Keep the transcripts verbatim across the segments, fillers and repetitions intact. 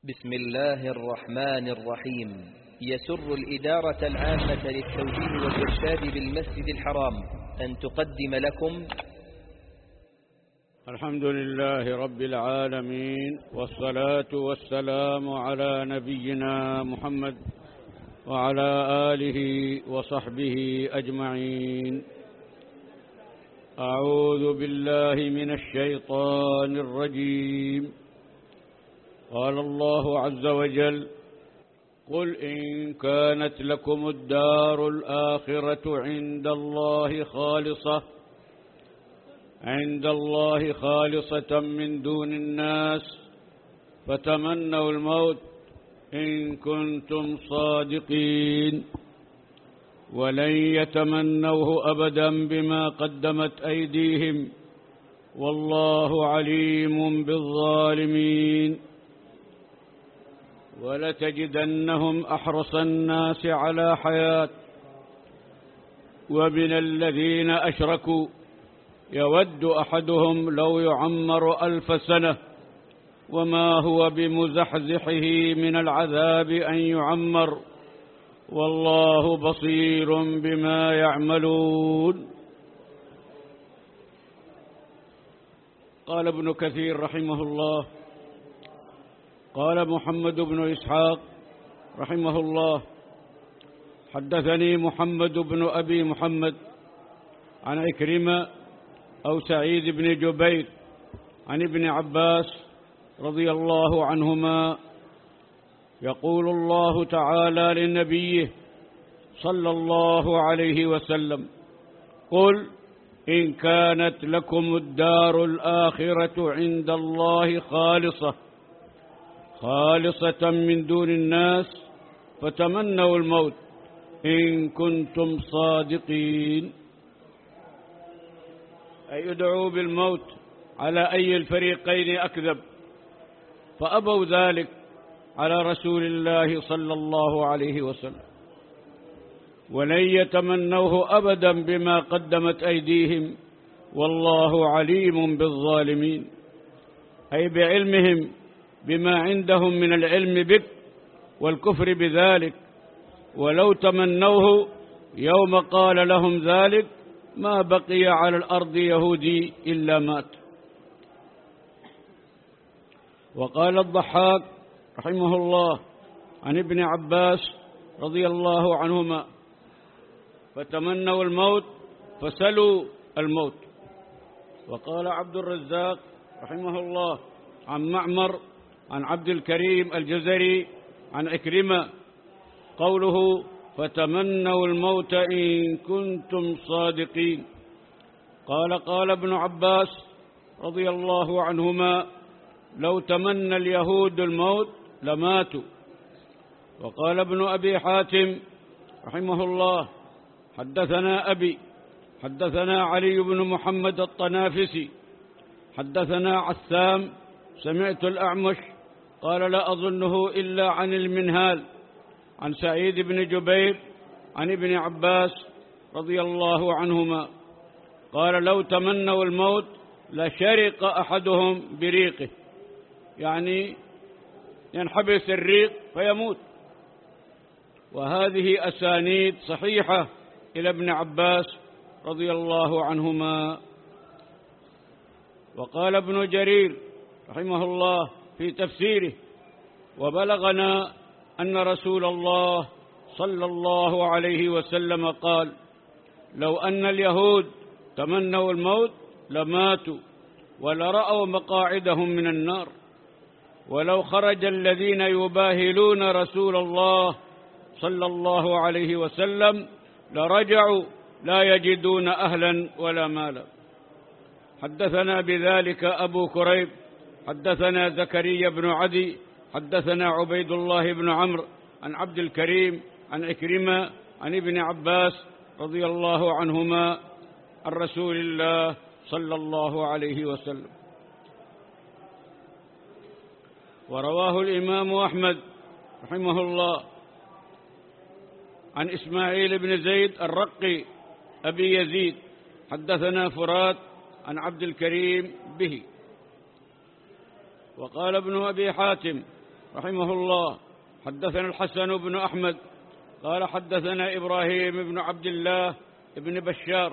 بسم الله الرحمن الرحيم. يسر الإدارة العامة للتوجيه والإرشاد بالمسجد الحرام أن تقدم لكم الحمد لله رب العالمين، والصلاة والسلام على نبينا محمد وعلى آله وصحبه أجمعين. أعوذ بالله من الشيطان الرجيم. قال الله عز وجل: قل إن كانت لكم الدار الآخرة عند الله خالصة عند الله خالصة من دون الناس فتمنوا الموت إن كنتم صادقين ولن يتمنوه أبدا بما قدمت أيديهم والله عليم بالظالمين. ولتجدنهم أحرص الناس على حياة ومن الذين أشركوا يود أحدهم لو يعمر ألف سنة وما هو بمزحزحه من العذاب أن يعمر والله بصير بما يعملون. قال ابن كثير رحمه الله: قال محمد بن إسحاق رحمه الله: حدثني محمد بن أبي محمد عن عكرمة أو سعيد بن جبير عن ابن عباس رضي الله عنهما يقول الله تعالى لنبيه صلى الله عليه وسلم: قل إن كانت لكم الدار الآخرة عند الله خالصة خالصة من دون الناس فتمنوا الموت إن كنتم صادقين. أي يدعوا بالموت على أي الفريقين أكذب، فأبوا ذلك على رسول الله صلى الله عليه وسلم، ولن يتمنوه أبدا بما قدمت أيديهم والله عليم بالظالمين، أي بعلمهم بما عندهم من العلم بك والكفر بذلك، ولو تمنوه يوم قال لهم ذلك ما بقي على الأرض يهودي إلا مات. وقال الضحاك رحمه الله عن ابن عباس رضي الله عنهما: فتمنوا الموت فسلوا الموت. وقال عبد الرزاق رحمه الله عن معمر عن عبد الكريم الجزري عن عكرمة قوله: فتمنوا الموت إن كنتم صادقين. قال قال ابن عباس رضي الله عنهما: لو تمنى اليهود الموت لماتوا. وقال ابن أبي حاتم رحمه الله: حدثنا أبي حدثنا علي بن محمد الطنافسي حدثنا عثام سمعت الأعمش قال لا أظنه إلا عن المنهال عن سعيد بن جبير عن ابن عباس رضي الله عنهما قال: لو تمنوا الموت لشرق أحدهم بريقه، يعني ينحبس الريق فيموت. وهذه أسانيد صحيحة إلى ابن عباس رضي الله عنهما. وقال ابن جرير رحمه الله في تفسيره: وبلغنا أن رسول الله صلى الله عليه وسلم قال: لو أن اليهود تمنوا الموت لماتوا ولرأوا مقاعدهم من النار، ولو خرج الذين يباهلون رسول الله صلى الله عليه وسلم لرجعوا لا يجدون أهلا ولا مالا. حدثنا بذلك أبو كريب حدثنا زكريا بن عدي حدثنا عبيد الله بن عمرو عن عبد الكريم عن عكرمة عن ابن عباس رضي الله عنهما عن رسول الله صلى الله عليه وسلم. ورواه الإمام أحمد رحمه الله عن إسماعيل بن زيد الرقي أبي يزيد حدثنا فرات عن عبد الكريم به. وقال ابن أبي حاتم رحمه الله حدثنا الحسن بن أحمد قال حدثنا إبراهيم بن عبد الله بن بشار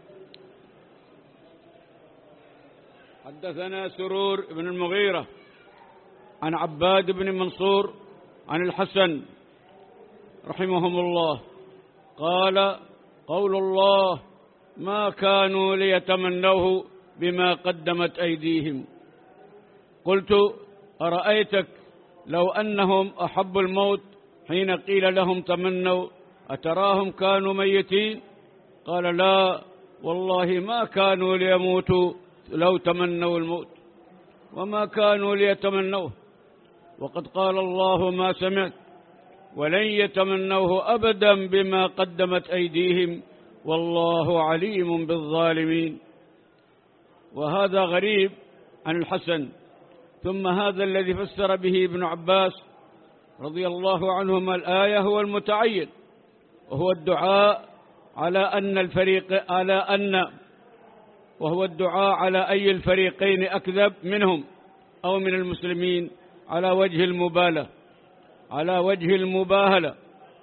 حدثنا سرور بن المغيرة عن عباد بن منصور عن الحسن رحمهم الله قال قول الله ما كانوا ليتمنوه بما قدمت أيديهم. قلت أرأيتك لو أنهم أحبوا الموت حين قيل لهم تمنوا أتراهم كانوا ميتين؟ قال لا والله ما كانوا ليموتوا لو تمنوا الموت وما كانوا ليتمنوه، وقد قال الله ما سمعت ولن يتمنوه أبدا بما قدمت أيديهم والله عليم بالظالمين. وهذا غريب عن الحسن. ثم هذا الذي فسر به ابن عباس رضي الله عنهما الآية هو المتعين، وهو الدعاء على أن الفريق على أن وهو الدعاء على أي الفريقين أكذب منهم أو من المسلمين على وجه المبالغة على وجه المباهلة.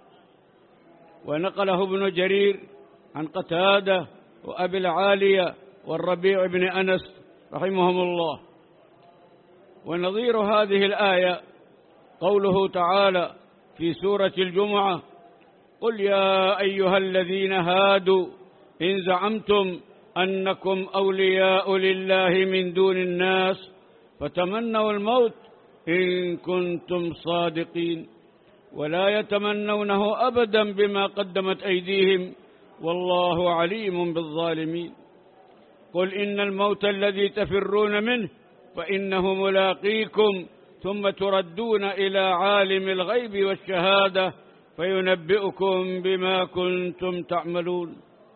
ونقله ابن جرير عن قتادة وأبي العالية والربيع بن أنس رحمهم الله. ونظير هذه الآية قوله تعالى في سورة الجمعة قل يا أيها الذين هادوا إن زعمتم أنكم أولياء لله من دون الناس فتمنوا الموت إن كنتم صادقين ولا يتمنونه أبدا بما قدمت أيديهم والله عليم بالظالمين. قل إن الموت الذي تفرون منه فإنه ملاقيكم ثم تردون إلى عالم الغيب والشهادة فينبئكم بما كنتم تعملون.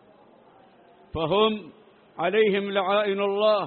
فهم عليهم لعائن الله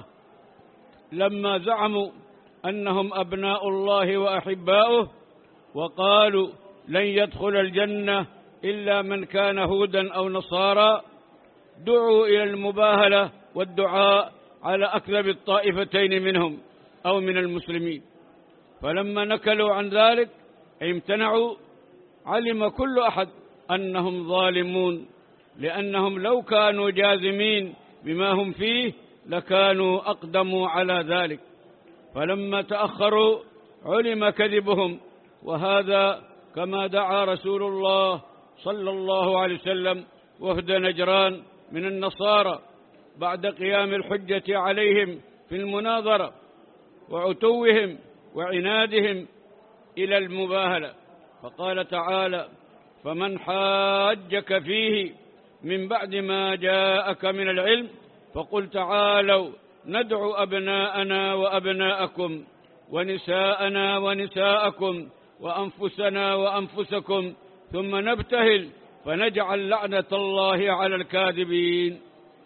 لما زعموا أنهم أبناء الله وأحباؤه وقالوا لن يدخل الجنة إلا من كان هودا أو نصارى، دعوا إلى المباهلة والدعاء على أكذب الطائفتين منهم أو من المسلمين. فلما نكلوا عن ذلك امتنعوا علم كل أحد أنهم ظالمون، لأنهم لو كانوا جازمين بما هم فيه لكانوا أقدموا على ذلك. فلما تأخروا علم كذبهم. وهذا كما دعا رسول الله صلى الله عليه وسلم وفد نجران من النصارى بعد قيام الحجة عليهم في المناظرة وعتوهم وعنادهم إلى المباهلة، فقال تعالى فمن حاجك فيه من بعد ما جاءك من العلم فقل تعالوا ندعو أبناءنا وأبناءكم ونساءنا ونساءكم وأنفسنا وأنفسكم ثم نبتهل فنجعل لعنة الله على الكاذبين.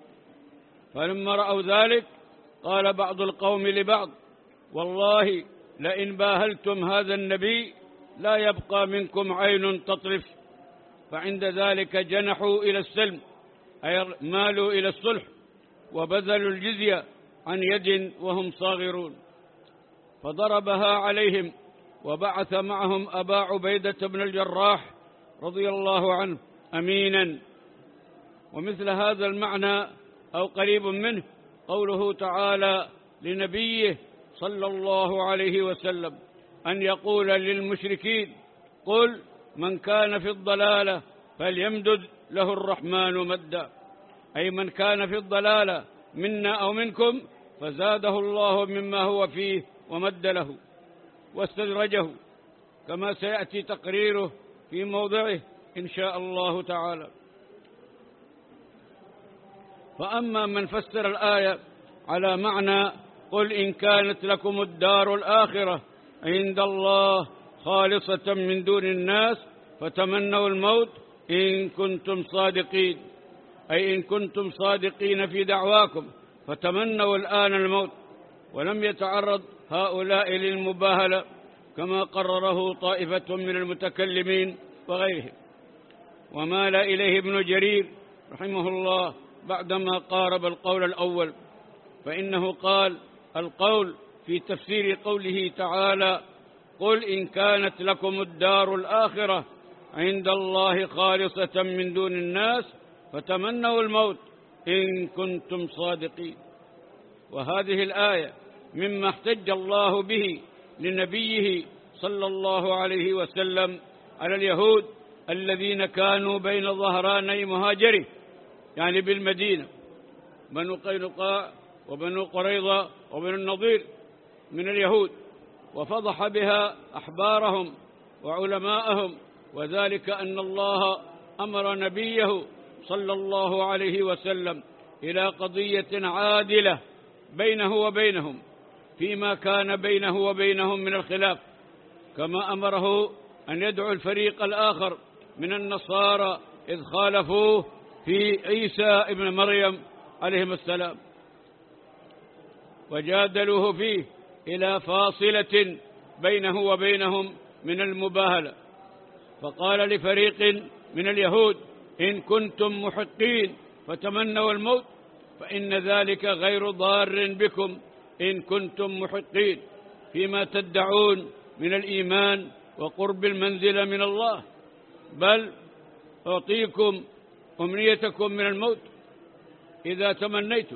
فلما رأوا ذلك قال بعض القوم لبعض والله لئن باهلتم هذا النبي لا يبقى منكم عين تطرف. فعند ذلك جنحوا إلى السلم أي مالوا إلى الصلح وبذلوا الجزية عن يد وهم صاغرون، فضربها عليهم وبعث معهم أبا عبيدة بن الجراح رضي الله عنه أمينا. ومثل هذا المعنى أو قريب منه قوله تعالى لنبيه صلى الله عليه وسلم أن يقول للمشركين قل من كان في الضلالة فليمدد له الرحمن مدا، أي من كان في الضلالة منا أو منكم فزاده الله مما هو فيه ومد له واستدرجه، كما سيأتي تقريره في موضعه إن شاء الله تعالى. فأما من فسر الآية على معنى قل إن كانت لكم الدار الآخرة عند الله خالصة من دون الناس فتمنوا الموت إن كنتم صادقين، أي إن كنتم صادقين في دعواكم فتمنوا الآن الموت، ولم يتعرض هؤلاء للمباهلة كما قرره طائفة من المتكلمين وغيرهم. ومال إليه ابن جرير رحمه الله بعدما قارب القول الأول، فإنه قال القول في تفسير قوله تعالى قل إن كانت لكم الدار الآخرة عند الله خالصة من دون الناس فتمنوا الموت إن كنتم صادقين. وهذه الآية مما احتج الله به لنبيه صلى الله عليه وسلم على اليهود الذين كانوا بين ظهراني مهاجره، يعني بالمدينة، بنو قينقاع وبنو قريظة وبنو النضير من اليهود، وفضح بها أحبارهم وعلماءهم، وذلك أن الله أمر نبيه صلى الله عليه وسلم إلى قضية عادلة بينه وبينهم فيما كان بينه وبينهم من الخلاف، كما أمره أن يدعو الفريق الآخر من النصارى إذ خالفوه في عيسى ابن مريم عليهم السلام وجادلوه فيه إلى فاصلة بينه وبينهم من المباهلة. فقال لفريق من اليهود إن كنتم محقين فتمنوا الموت فإن ذلك غير ضار بكم إن كنتم محقين فيما تدعون من الإيمان وقرب المنزلة من الله، بل أعطيكم أمنيتكم من الموت إذا تمنيتم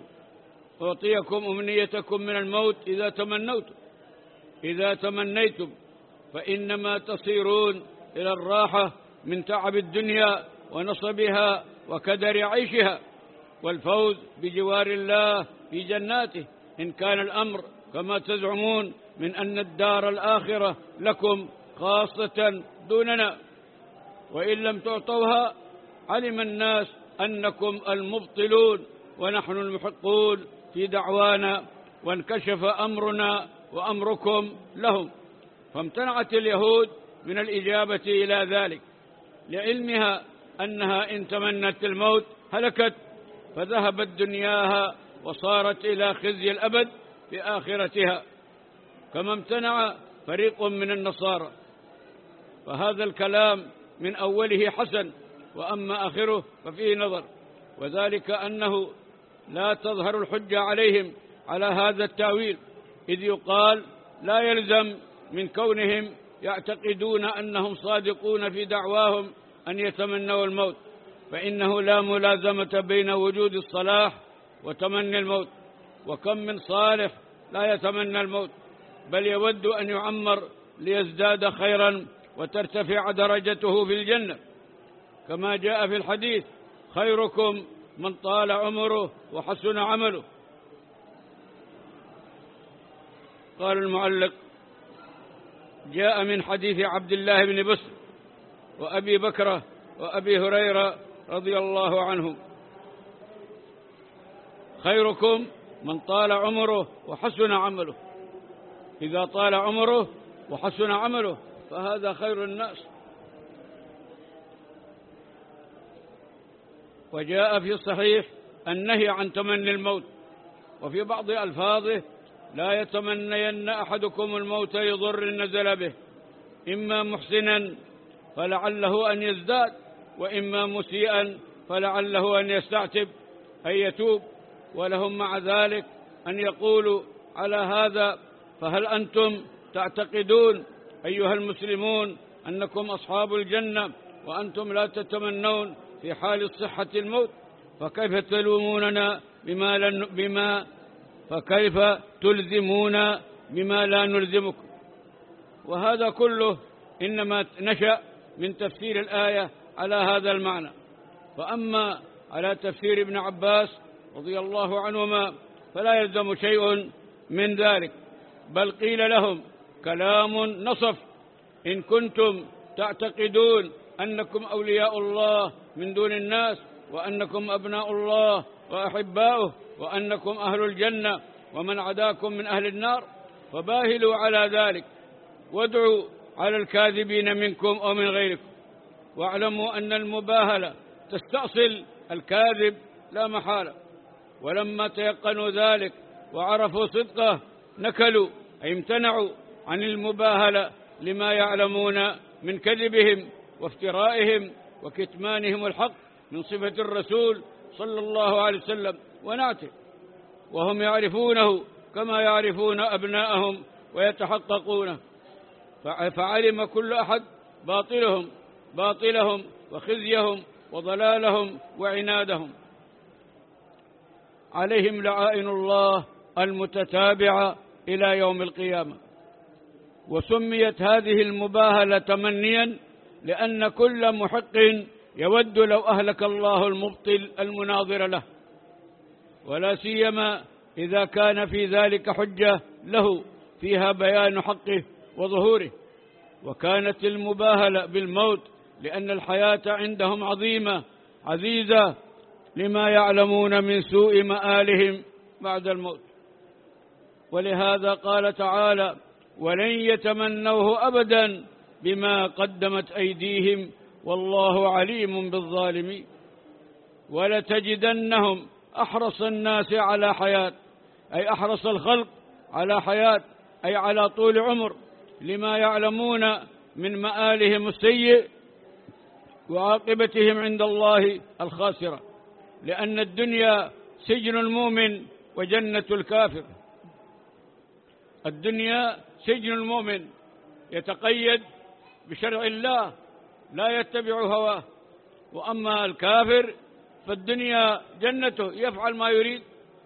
أعطيكم أمنيتكم من الموت إذا تمنيتم إذا تمنيتم فإنما تصيرون إلى الراحة من تعب الدنيا ونصبها وكدر عيشها والفوز بجوار الله في جناته، إن كان الأمر كما تزعمون من أن الدار الآخرة لكم خاصة دوننا، وإن لم تعطوها علم الناس أنكم المبطلون ونحن المحقون في دعوانا، وانكشف أمرنا وأمركم لهم. فامتنعت اليهود من الإجابة إلى ذلك لعلمها أنها إن تمنت الموت هلكت فذهبت دنياها وصارت إلى خزي الأبد في آخرتها، كما امتنع فريق من النصارى. فهذا الكلام من أوله حسن، وأما آخره ففيه نظر، وذلك أنه لا تظهر الحجة عليهم على هذا التأويل، إذ يقال لا يلزم من كونهم يعتقدون أنهم صادقون في دعواهم أن يتمنوا الموت، فإنه لا ملازمة بين وجود الصلاح وتمني الموت، وكم من صالح لا يتمنى الموت بل يود أن يعمر ليزداد خيرا وترتفع درجته في الجنة، كما جاء في الحديث خيركم من طال عمره وحسن عمله. قال المعلق جاء من حديث عبد الله بن بسر وأبي بكرة وأبي هريرة رضي الله عنهم خيركم من طال عمره وحسن عمله، إذا طال عمره وحسن عمله فهذا خير الناس. وجاء في الصحيح النهي عن تمني الموت، وفي بعض ألفاظه لا يتمنين أحدكم الموت لضر نزل به، إما محسنا فلعله أن يزداد، وإما مسيئا فلعله أن يستعتب أن يتوب، ولهم مع ذلك أن يقولوا على هذا فهل أنتم تعتقدون أيها المسلمون أنكم أصحاب الجنة وأنتم لا تتمنون في حال الصحة الموت؟ فكيف تلوموننا بما, لن بما فكيف تلزمون بما لا نلزمكم؟ وهذا كله إنما نشأ من تفسير الآية على هذا المعنى. فأما على تفسير ابن عباس رضي الله عنهما فلا يلزم شيء من ذلك، بل قيل لهم كلام نصف: إن كنتم تعتقدون أنكم أولياء الله من دون الناس وأنكم أبناء الله وأحباؤه وأنكم أهل الجنة ومن عداكم من أهل النار فباهلوا على ذلك وادعوا على الكاذبين منكم أو من غيركم، واعلموا أن المباهلة تستأصل الكاذب لا محالة. ولما تيقنوا ذلك وعرفوا صدقه نكلوا أي امتنعوا عن المباهلة لما يعلمون من كذبهم وافترائهم وكتمانهم الحق من صفة الرسول صلى الله عليه وسلم ونعته، وهم يعرفونه كما يعرفون أبناءهم ويتحققونه. فعلم كل أحد باطلهم باطلهم وخزيهم وضلالهم وعنادهم. عليهم لعائن الله المتتابعة إلى يوم القيامة. وسميت هذه المباهلة تمنيا لأن كل محق يود لو أهلك الله المبطل المناظر له، ولا سيما إذا كان في ذلك حجة له فيها بيان حقه وظهوره. وكانت المباهلة بالموت لأن الحياة عندهم عظيمة عزيزة لما يعلمون من سوء مآلهم بعد الموت. ولهذا قال تعالى: ولن يتمنوه أبدا بما قدمت أيديهم والله عليم بالظالمين. ولتجدنهم أحرص الناس على حياة، أي أحرص الخلق على حياة، أي على طول عمر، لما يعلمون من مآلهم السيء وعاقبتهم عند الله الخاسرة. لأن الدنيا سجن المؤمن وجنة الكافر. الدنيا سجن المؤمن يتقيد بشرع الله لا يتبع هواه، وأما الكافر فالدنيا جنته يفعل ما يريد،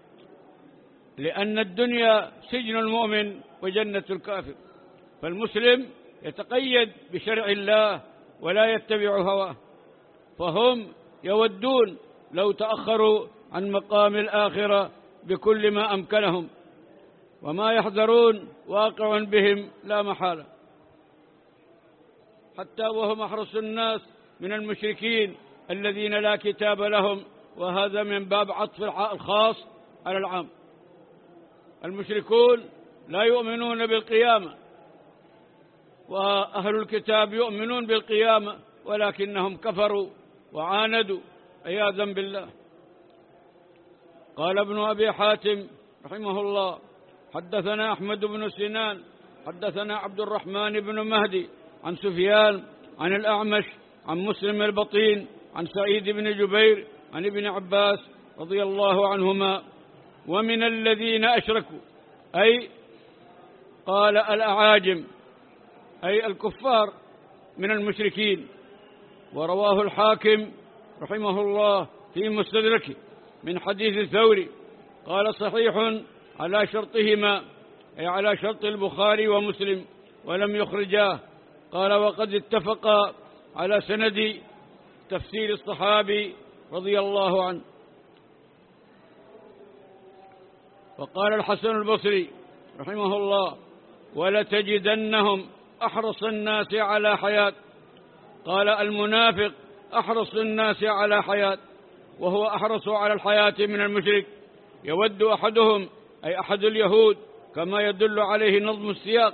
لأن الدنيا سجن المؤمن وجنة الكافر. فالمسلم يتقيد بشرع الله ولا يتبع هواه، فهم يودون لو تأخروا عن مقام الآخرة بكل ما أمكنهم، وما يحذرون واقع بهم لا محالة، حتى وهم أحرص الناس من المشركين الذين لا كتاب لهم، وهذا من باب عطف الخاص على العام. المشركون لا يؤمنون بالقيامة، وأهل الكتاب يؤمنون بالقيامة ولكنهم كفروا وعاندوا عياذا بالله. قال ابن أبي حاتم رحمه الله: حدثنا أحمد بن سنان حدثنا عبد الرحمن بن مهدي عن سفيان عن الأعمش عن مسلم البطين عن سعيد بن جبير عن ابن عباس رضي الله عنهما: ومن الذين أشركوا، أي قال الأعاجم، أي الكفار من المشركين. ورواه الحاكم رحمه الله في مستدركه من حديث الثوري قال: صحيح على شرطهما، أي على شرط البخاري ومسلم، ولم يخرجاه. قال: وقد اتفقا على سند تفسير الصحابي رضي الله عنه. وقال الحسن البصري رحمه الله: ولتجدنهم أحرص الناس على حياة. قال: المنافق أحرص الناس على حياة، وهو أحرص على الحياة من المشرك. يود أحدهم، أي أحد اليهود، كما يدل عليه نظم السياق.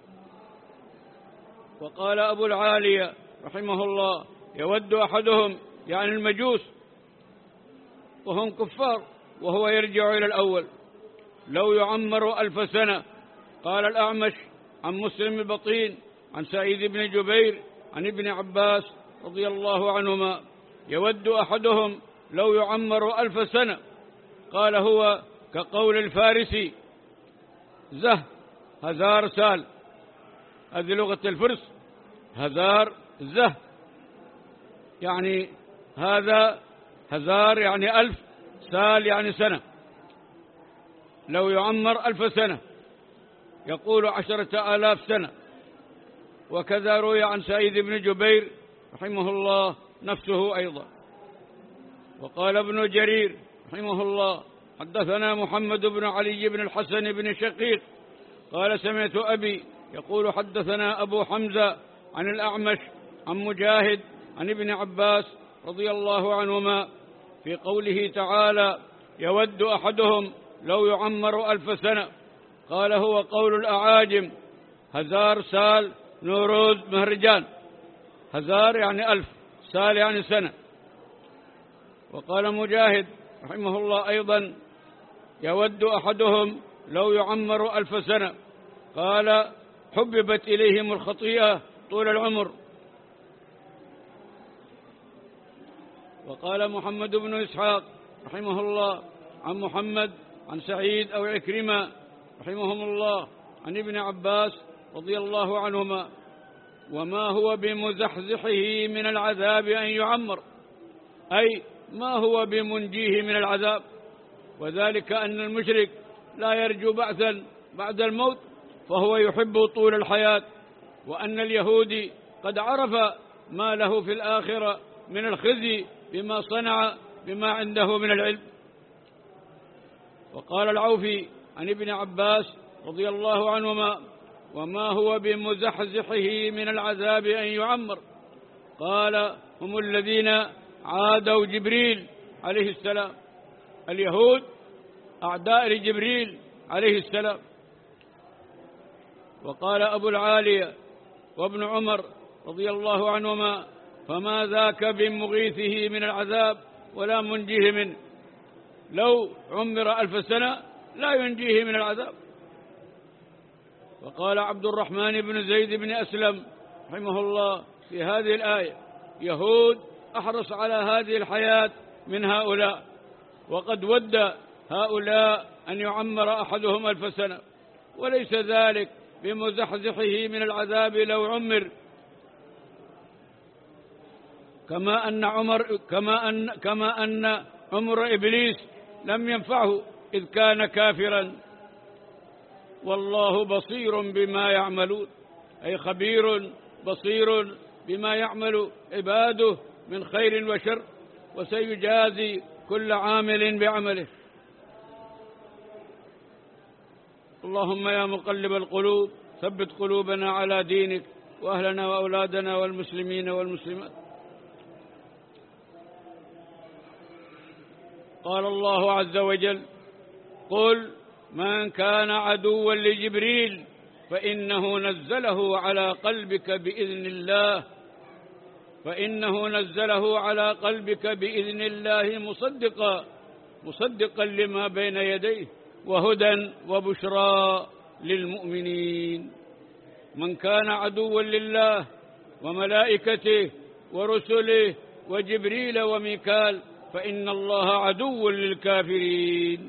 وقال أبو العالية رحمه الله: يود أحدهم، يعني المجوس، وهم كفار، وهو يرجع إلى الأول، لو يعمر ألف سنة. قال الأعمش عن مسلم البطين عن سعيد بن جبير عن ابن عباس رضي الله عنهما: يود أحدهم لو يعمر ألف سنة. قال: هو كقول الفارسي زه هزار سال، هذه لغة الفرس، هزار زه، يعني هذا هزار يعني ألف، سال يعني سنة. لو يعمر ألف سنة يقول عشرة آلاف سنة. وكذا روي عن سعيد بن جبير رحمه الله نفسه أيضا. وقال ابن جرير رحمه الله: حدثنا محمد بن علي بن الحسن بن شقيق قال: سمعت أبي يقول: حدثنا أبو حمزة عن الأعمش عن مجاهد عن ابن عباس رضي الله عنهما في قوله تعالى: يود أحدهم لو يعمر ألف سنة. قال: هو قول الأعاجم هزار سال نوروز مهرجان، هزار يعني ألف، سال يعني سنة. وقال مجاهد رحمه الله أيضا: يود أحدهم لو يعمر ألف سنة. قال: حببت إليهم الخطيئة طول العمر. وقال محمد بن إسحاق رحمه الله عن محمد عن سعيد أو عكرمة رحمهم الله عن ابن عباس رضي الله عنهما: وما هو بمزحزحه من العذاب أن يعمر، أي ما هو بمنجيه من العذاب، وذلك أن المشرك لا يرجو بعثا بعد الموت فهو يحب طول الحياة، وأن اليهودي قد عرف ما له في الآخرة من الخزي بما صنع بما عنده من العلم. وقال العوفي عن ابن عباس رضي الله عنهما: وما هو بمزحزحه من العذاب أن يعمر، قال: هم الذين عادوا جبريل عليه السلام، اليهود أعداء لجبريل عليه السلام. وقال أبو العالية وابن عمر رضي الله عنهما: فما ذاك بمغيثه من العذاب ولا منجيه منه، لو عمر ألف سنة لا ينجيه من العذاب. وقال عبد الرحمن بن زيد بن أسلم رحمه الله في هذه الآية: يهود أحرص على هذه الحياة من هؤلاء، وقد ود هؤلاء أن يعمر أحدهم ألف سنة، وليس ذلك بمزحزحه من العذاب لو عمر، كما أن عمر كما أن كما أن عمر إبليس لم ينفعه إذ كان كافرا. والله بصير بما يعملون، أي خبير بصير بما يعمل عباده من خير وشر، وسيجازي كل عامل بعمله. اللهم يا مقلب القلوب ثبت قلوبنا على دينك، وأهلنا وأولادنا والمسلمين والمسلمات. قال الله عز وجل: قل من كان عدوا لجبريل فإنه نزله على قلبك بإذن الله فإنه نزله على قلبك بإذن الله مصدقا مصدقا لما بين يديه وهدى وبشرى للمؤمنين. من كان عدوا لله وملائكته ورسله وجبريل وميكال فإن الله عدو للكافرين.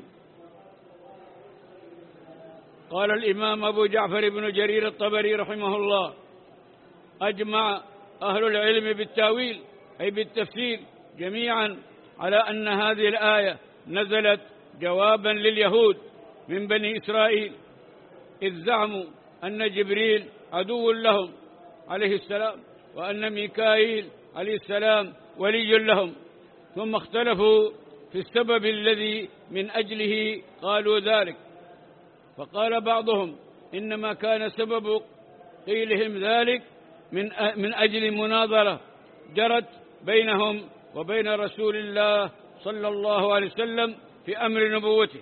قال الإمام أبو جعفر بن جرير الطبري رحمه الله: أجمع أهل العلم بالتاويل أي بالتفسير جميعا على أن هذه الآية نزلت جوابا لليهود من بني إسرائيل، إذ زعموا أن جبريل عدو لهم عليه السلام، وأن ميكائيل عليه السلام ولي لهم، ثم اختلفوا في السبب الذي من أجله قالوا ذلك. فقال بعضهم: إنما كان سبب قيلهم ذلك من من أجل مناظرة جرت بينهم وبين رسول الله صلى الله عليه وسلم في أمر نبوته.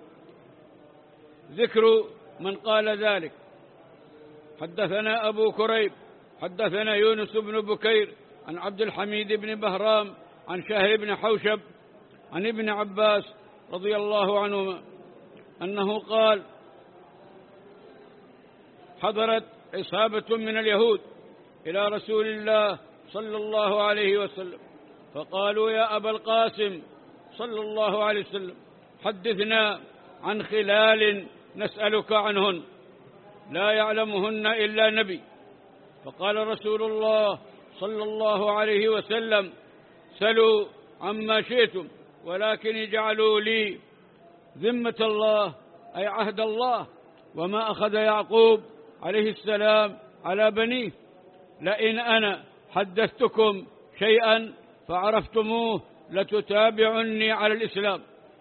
ذكر من قال ذلك: حدثنا أبو كريب حدثنا يونس بن بكير عن عبد الحميد بن بهرام عن شهر بن حوشب عن ابن عباس رضي الله عنهما أنه قال: حضرت عصابة من اليهود إلى رسول الله صلى الله عليه وسلم، فقالوا: يا أبا القاسم صلى الله عليه وسلم، حدثنا عن خلال نسألك عنهن لا يعلمهن إلا نبي. فقال رسول الله صلى الله عليه وسلم: سلوا عما شئتم، ولكن اجعلوا لي ذمة الله أي عهد الله وما أخذ يعقوب عليه السلام على بنيه، لئن أنا حدثتكم شيئا فعرفتموه لتتابعني على الإسلام.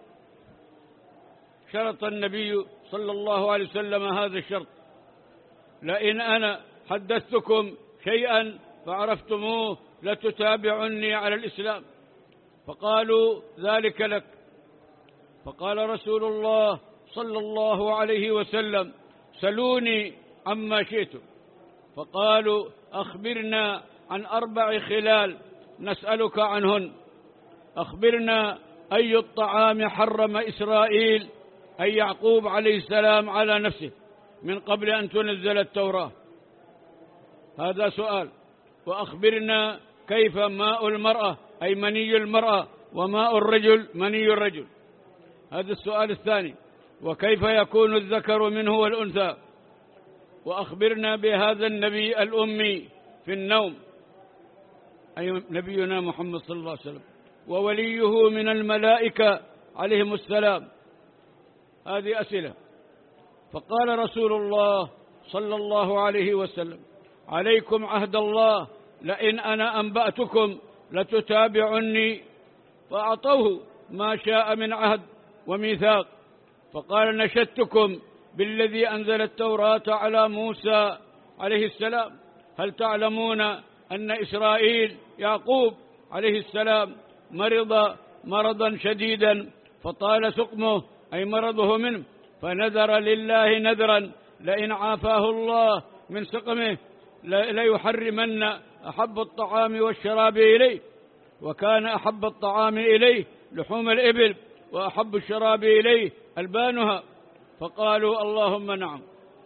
شرط النبي صلى الله عليه وسلم هذا الشرط: لئن أنا حدثتكم شيئا فعرفتموه لتتابعني على الإسلام. فقالوا: ذلك لك. فقال رسول الله صلى الله عليه وسلم: سلوني عما شئتم. فقالوا: أخبرنا عن أربع خلال نسألك عنهن. أخبرنا أي الطعام حرم إسرائيل أي يعقوب عليه السلام على نفسه من قبل أن تنزل التوراة، هذا سؤال. وأخبرنا كيف ماء المرأة أي مني المرأة وماء الرجل مني الرجل، هذا السؤال الثاني. وكيف يكون الذكر منه والأنثى، وأخبرنا بهذا النبي الأمي في النوم، أي نبينا محمد صلى الله عليه وسلم، ووليه من الملائكة عليهم السلام. هذه أسئلة. فقال رسول الله صلى الله عليه وسلم: عليكم عهد الله، لئن أنا أنبأتكم لتتابعني. فأعطوه ما شاء من عهد وميثاق. فقال: نشدتكم بالذي أنزل التوراة على موسى عليه السلام، هل تعلمون أن إسرائيل يعقوب عليه السلام مرض مرضا شديدا فطال سقمه، أي مرضه منه، فنذر لله نذرا لئن عافاه الله من سقمه ليحرمن أحب الطعام والشراب إليه، وكان أحب الطعام إليه لحوم الإبل، وأحب الشراب إليه ألبانها. فقالوا: اللهم نعم.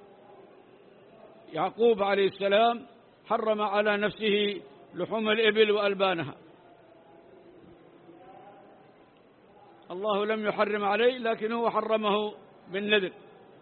يعقوب عليه السلام حرم على نفسه لحوم الإبل وألبانها، الله لم يحرم عليه، لكن هو حرمه بالنذر.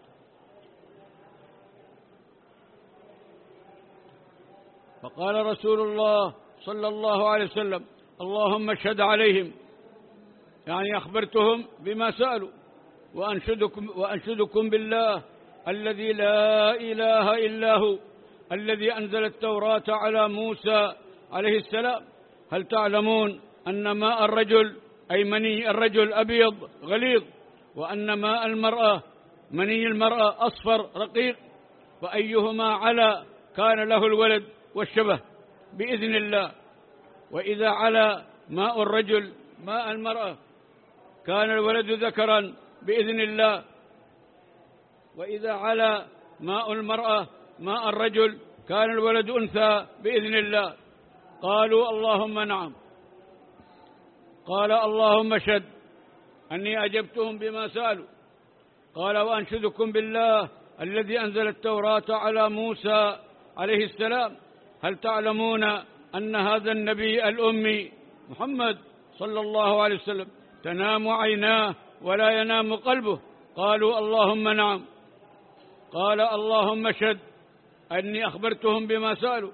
فقال رسول الله صلى الله عليه وسلم: اللهم اشهد عليهم، يعني أخبرتهم بما سألوا، وأنشدكم, وأنشدكم بالله الذي لا إله إلا هو الذي أنزل التوراة على موسى عليه السلام، هل تعلمون أن ماء الرجل، أي مني الرجل، أبيض غليظ، وأن ماء المرأة، مني المرأة، أصفر رقيق، فأيهما على كان له الولد والشبه بإذن الله، وإذا على ماء الرجل ماء المرأة كان الولد ذكرا بإذن الله، وإذا على ماء المرأة ماء الرجل كان الولد أنثى بإذن الله. قالوا: اللهم نعم. قال: اللهم اشهد أني أجبتهم بما سألوا. قال: وأنشدكم بالله الذي أنزل التوراة على موسى عليه السلام، هل تعلمون أن هذا النبي الأمي محمد صلى الله عليه وسلم تنام عيناه ولا ينام قلبه؟ قالوا: اللهم نعم. قال: اللهم اشهد أني أخبرتهم بما سألوا.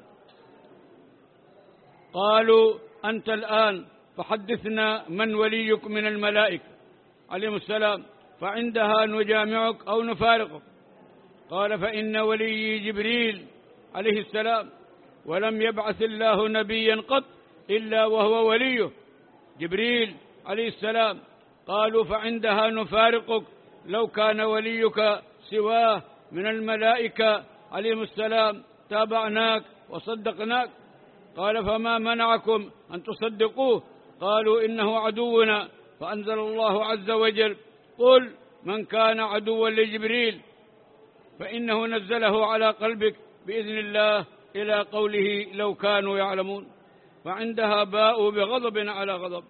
قالوا: أنت الآن فحدثنا من وليك من الملائكة عليهم السلام، فعندها نجامعك أو نفارقك. قال: فإن وليي جبريل عليه السلام، ولم يبعث الله نبيا قط إلا وهو وليه جبريل عليه السلام. قالوا: فعندها نفارقك، لو كان وليك سواه من الملائكة عليهم السلام تابعناك وصدقناك. قال: فما منعكم أن تصدقوه؟ قالوا: إنه عدونا. فأنزل الله عز وجل: قل من كان عدوا لجبريل فإنه نزله على قلبك بإذن الله، إلى قوله لو كانوا يعلمون. فعندها باءوا بغضب على غضب،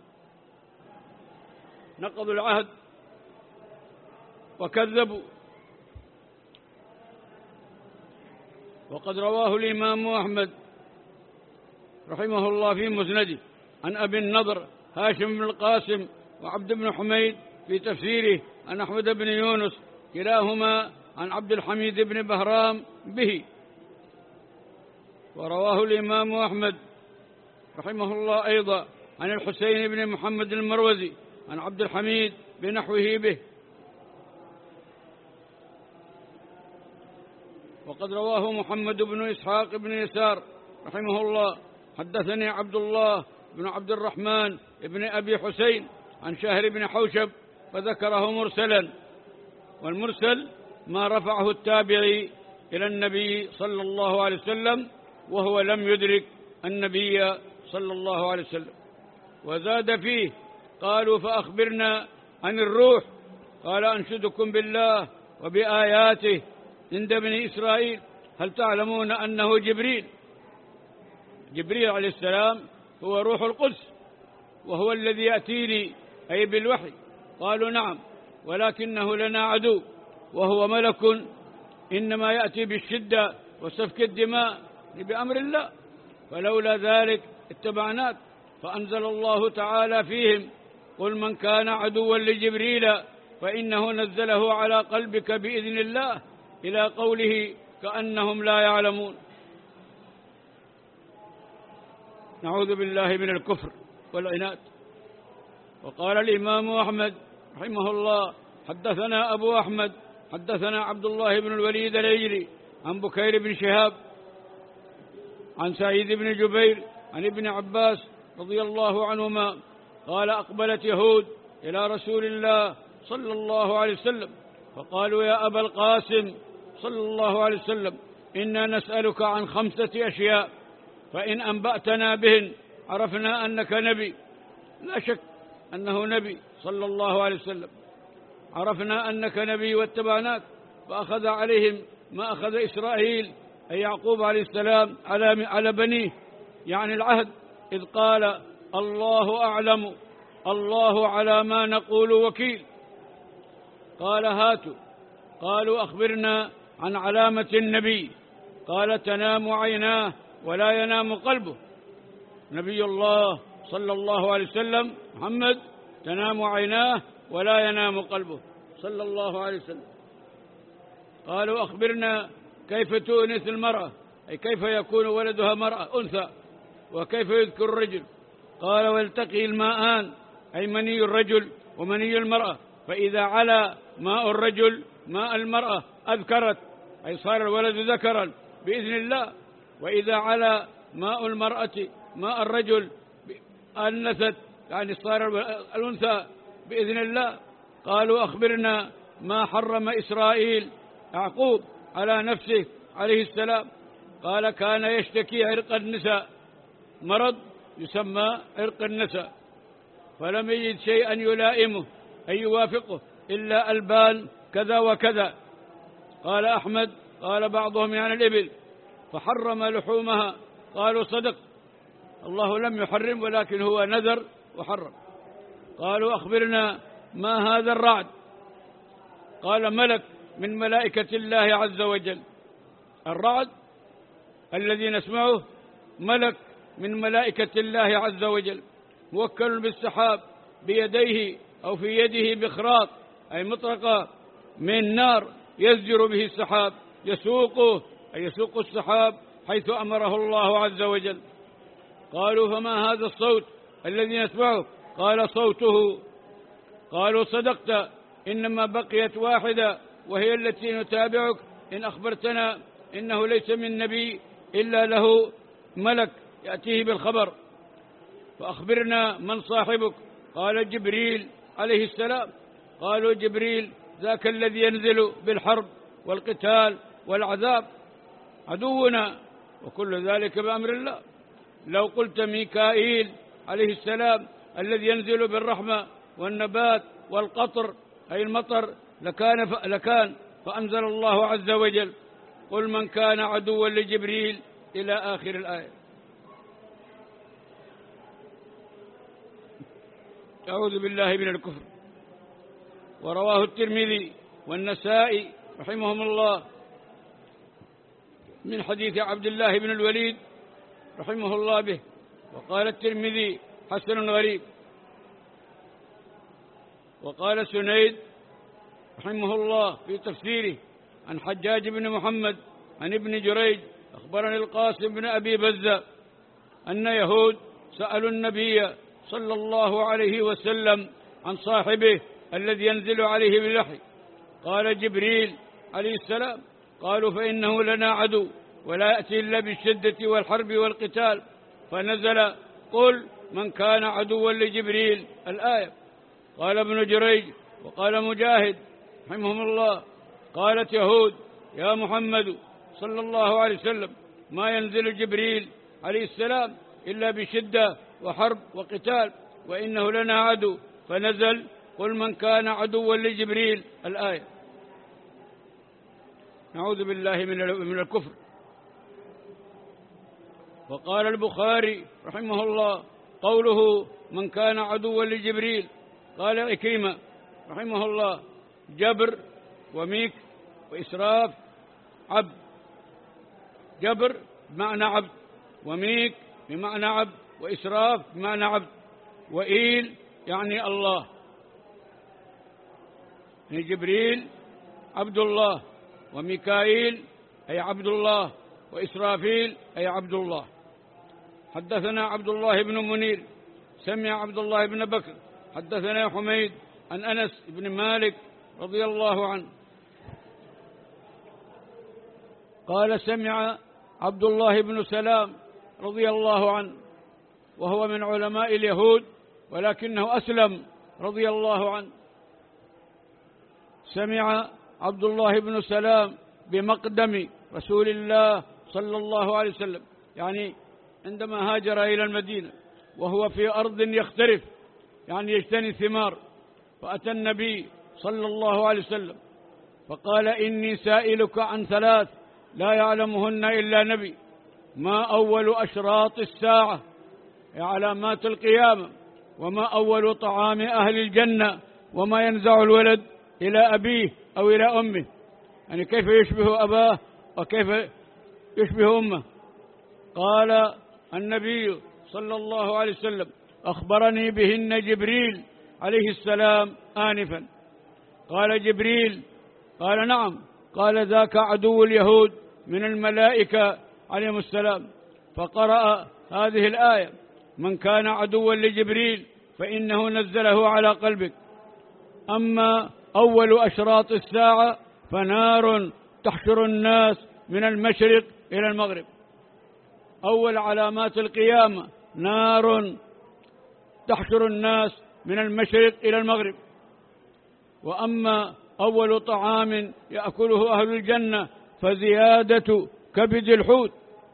نقضوا العهد وكذبوا. وقد رواه الإمام أحمد رحمه الله في مسنده عن أبي النضر هاشم بن القاسم وعبد بن حميد في تفسيره عن أحمد بن يونس، كلاهما عن عبد الحميد بن بهرام به. ورواه الإمام أحمد رحمه الله أيضا عن الحسين بن محمد المروزي عن عبد الحميد بنحوه به. وقد رواه محمد بن إسحاق بن يسار رحمه الله: حدثني عبد الله بن عبد الرحمن بن أبي حسين عن شهر بن حوشب، فذكره مرسلا، والمرسل ما رفعه التابعي إلى النبي صلى الله عليه وسلم وهو لم يدرك النبي صلى الله عليه وسلم. وزاد فيه: قالوا: فأخبرنا عن الروح. قال: أنشدكم بالله وبآياته عند بني إسرائيل، هل تعلمون أنه جبريل؟ جبريل عليه السلام هو روح القدس، وهو الذي يأتيني أي بالوحي. قالوا: نعم، ولكنه لنا عدو، وهو ملك إنما يأتي بالشدة وسفك الدماء بأمر الله، فلولا ذلك اتبعناك. فأنزل الله تعالى فيهم: قل من كان عدوا لجبريل فإنه نزله على قلبك بإذن الله، إلى قوله كأنهم لا يعلمون. نعوذ بالله من الكفر والعناد. وقال الإمام أحمد رحمه الله: حدثنا أبو أحمد حدثنا عبد الله بن الوليد الأيلي عن بكير بن شهاب عن سعيد بن جبير عن ابن عباس رضي الله عنهما قال: أقبلت يهود إلى رسول الله صلى الله عليه وسلم فقالوا: يا أبا القاسم صلى الله عليه وسلم، إنا نسألك عن خمسة أشياء، فإن أنبأتنا بهن عرفنا أنك نبي. لا شك أنه نبي صلى الله عليه وسلم، عرفنا أنك نبي واتبعناك. فأخذ عليهم ما أخذ إسرائيل أي يعقوب عليه السلام على على بنيه، يعني العهد، إذ قال: الله أعلم الله على ما نقول وكيل. قال: هاتوا. قالوا: أخبرنا عن علامة النبي. قال: تنام عيناه ولا ينام قلبه. نبي الله صلى الله عليه وسلم محمد تنام عيناه ولا ينام قلبه صلى الله عليه وسلم. قالوا: أخبرنا كيف تؤنث المرأة، أي كيف يكون ولدها مرأة أنثى، وكيف يذكر الرجل. قال: والتقي الماءان، أي مني الرجل ومني المرأة، فإذا علا ماء الرجل ماء المرأة أذكرت، أي صار الولد ذكرا بإذن الله، وإذا علا ماء المرأة ماء الرجل أنثت، يعني صار الأنثى بإذن الله. قالوا: أخبرنا ما حرم إسرائيل يعقوب على نفسه عليه السلام. قال: كان يشتكي عرق النساء، مرض يسمى عرق النساء، فلم يجد شيئا يلائمه أي يوافقه إلا ألبان كذا وكذا. قال أحمد: قال بعضهم يعني الإبل، فحرم لحومها. قالوا: صدق، الله لم يحرم ولكن هو نذر وحرم. قالوا: أخبرنا ما هذا الرعد. قال: ملك من ملائكة الله عز وجل. الرعد الذي نسمعه ملك من ملائكة الله عز وجل، موكل بالسحاب، بيديه أو في يده بخراط، أي مطرقة من نار يزجر به السحاب، يسوقه، أي يسوق السحاب حيث أمره الله عز وجل. قالوا: فما هذا الصوت الذي نسمعه؟ قال: صوته. قالوا: صدقت، إنما بقيت واحدة وهي التي نتابعك إن أخبرتنا إنه ليس من نبي إلا له ملك يأتيه بالخبر. فأخبرنا من صاحبك. قال: جبريل عليه السلام. قالوا: جبريل ذاك الذي ينزل بالحرب والقتال والعذاب، عدونا، وكل ذلك بأمر الله. لو قلت ميكائيل عليه السلام الذي ينزل بالرحمة والنبات والقطر، أي المطر، لكان, ف... لكان فأنزل الله عز وجل: قل من كان عدوا لجبريل إلى آخر الآية. أعوذ بالله من الكفر. ورواه الترمذي والنسائي رحمهم الله من حديث عبد الله بن الوليد رحمه الله به. وقال الترمذي: حسن غريب. وقال سنيد رحمه الله في تفسيره عن حجاج بن محمد عن ابن جريج: أخبرني القاسم بن أبي بزة أن يهود سألوا النبي صلى الله عليه وسلم عن صاحبه الذي ينزل عليه بالوحي. قال: جبريل عليه السلام. قالوا: فإنه لنا عدو ولا يأتي إلا بالشدة والحرب والقتال. فنزل: قل من كان عدوا لجبريل، الآية. قال ابن جريج وقال مجاهد رحمهم الله: قالت يهود: يا محمد صلى الله عليه وسلم، ما ينزل جبريل عليه السلام إلا بشدة وحرب وقتال، وإنه لنا عدو. فنزل: قل من كان عدوا لجبريل، الآية. نعوذ بالله من الكفر. وقال البخاري رحمه الله: قوله من كان عدوا لجبريل. قال عكرمة رحمه الله: جبر وميك وإسراف عبد. جبر بمعنى عبد، وميك بمعنى عبد، وإسراف بمعنى عبد، وإيل يعني الله. يعني جبريل عبد الله، وميكائيل أي عبد الله، وإسرافيل أي عبد الله. حدثنا عبد الله بن منير سمع عبد الله بن بكر حدثنا حميد عن أنس بن مالك رضي الله عنه قال سمع عبد الله بن سلام رضي الله عنه، وهو من علماء اليهود ولكنه أسلم رضي الله عنه. سمع عبد الله بن سلام بمقدم رسول الله صلى الله عليه وسلم، يعني عندما هاجر إلى المدينة وهو في أرض يختلف، يعني يجتني ثمار، فأتى النبي صلى الله عليه وسلم فقال إني سائلك عن ثلاث لا يعلمهن إلا نبي: ما أول أشراط الساعة، علامات القيامة، وما أول طعام أهل الجنة، وما ينزع الولد إلى أبيه أو إلى أمه، يعني كيف يشبه أباه وكيف يشبه أمه. قال النبي صلى الله عليه وسلم: أخبرني بهن جبريل عليه السلام آنفا. قال جبريل؟ قال نعم. قال ذاك عدو اليهود من الملائكة عليهم السلام. فقرأ هذه الآية: من كان عدوا لجبريل فإنه نزله على قلبك. أما أول أشراط الساعة فنار تحشر الناس من المشرق إلى المغرب. أول علامات القيامة نار تحشر الناس من المشرق إلى المغرب. وأما أول طعام يأكله أهل الجنة فزيادة كبد الحوت.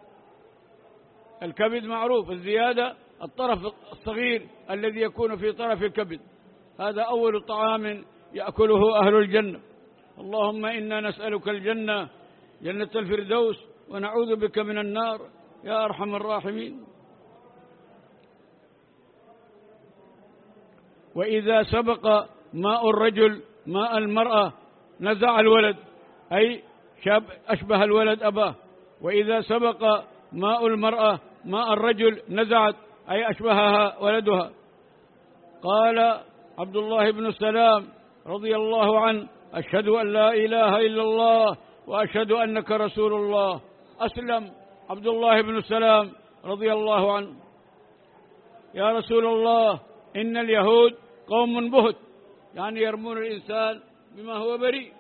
الكبد معروف، الزيادة الطرف الصغير الذي يكون في طرف الكبد، هذا أول طعام يأكله أهل الجنة. اللهم إنا نسألك الجنة، جنة الفردوس، ونعوذ بك من النار يا أرحم الراحمين. وإذا سبق ماء الرجل ماء المرأة نزع الولد، أي شاب أشبه الولد أباه. وإذا سبق ماء المرأة ماء الرجل نزعت، أي أشبهها ولدها. قال عبد الله بن سلام رضي الله عنه: أشهد أن لا إله إلا الله وأشهد أنك رسول الله. أسلم عبد الله بن سلام رضي الله عنه. يا رسول الله، إن اليهود قوم بهت، يعني يرمون الإنسان بما هو بريء،